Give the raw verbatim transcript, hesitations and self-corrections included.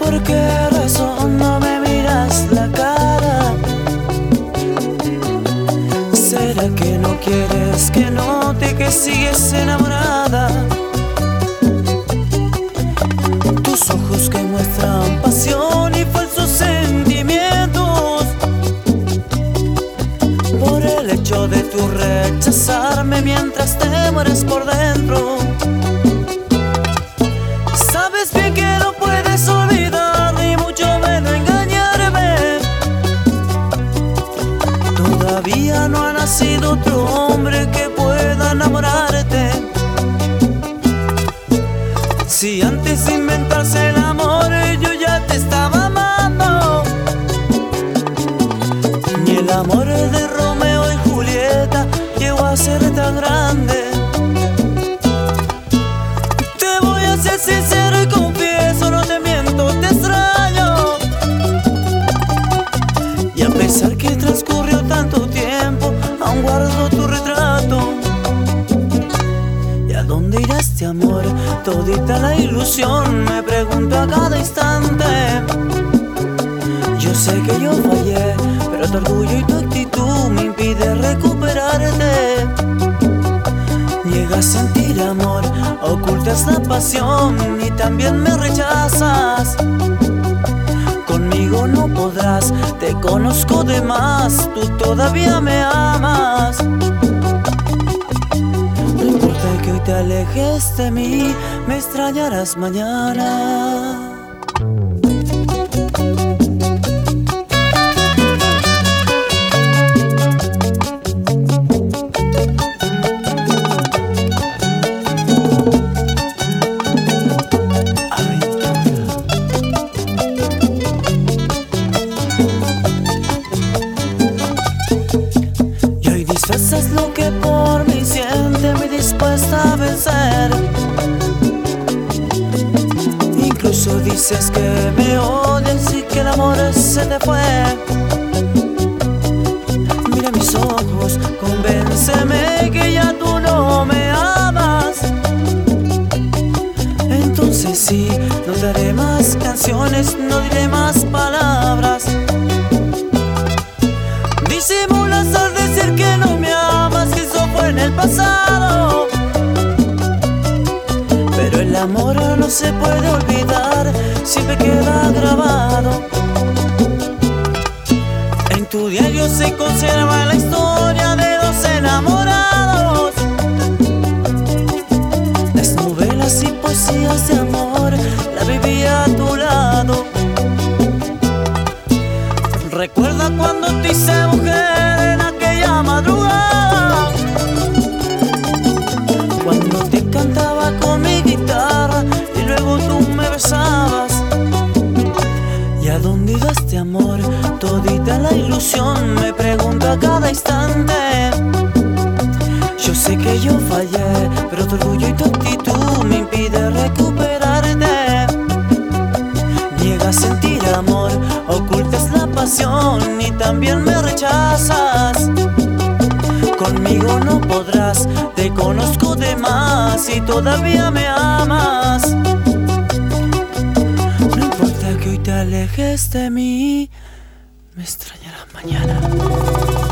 ¿Por qué razón no me miras la cara? ¿Será que no quieres que note que sigues enamorada? Tus ojos que muestran pasión y falsos sentimientos, por el hecho de tu rechazarme mientras te mueres por dentro. Sabes bien que no puedes olvidar, ni mucho menos engañarme. Todavía no ha nacido otro hombre que pueda enamorarte. Si antes de inventarse el amor yo ya te estaba amando, ni el amor de Romeo y Julieta llegó a ser tan grande. Te voy a ser sincero y confieso, no te miento, te extraño. Y a pesar que transcurrió tanto tiempo, aún guardo tu retrato. ¿Y a dónde irá este amor? Todita la ilusión, me pregunto a cada instante. Yo sé que yo fallé, pero tu orgullo y tu actitud me impide recuperarte. Niegas sentir amor, ocultas la pasión y también me rechazas. Conmigo no podrás, te conozco de más, tú todavía me amas. No importa que hoy te alejes de mí, me extrañarás mañana. Disfrazas lo que por mí siente, me dispuesta a vencer. Incluso dices que me odias y que el amor se te fue. Mira mis ojos, convénceme que ya tú no me amas. Entonces sí, no daré más canciones, no diré más palabras. Disimulas al decir que no me amas, que eso fue en el pasado. Pero el amor no se puede olvidar, siempre queda grabado. En tu diario se conserva la historia de dos enamorados. Las novelas y poesías de amor la vivía a tu lado. Recuerda cuando te hice mujer en aquella madrugada, cuando te cantaba con mi guitarra y luego tú me besabas. ¿Y a dónde iba este amor? Todita la ilusión, me pregunto a cada instante. Yo sé que yo fallé, pero tu orgullo y tu actitud me impide recuperarte. Niegas sentir amor, ocultas la pasión y también me rechazas. Conmigo no podrás, te conozco de más y todavía me amas. No importa que hoy te alejes de mí, me extrañarás mañana.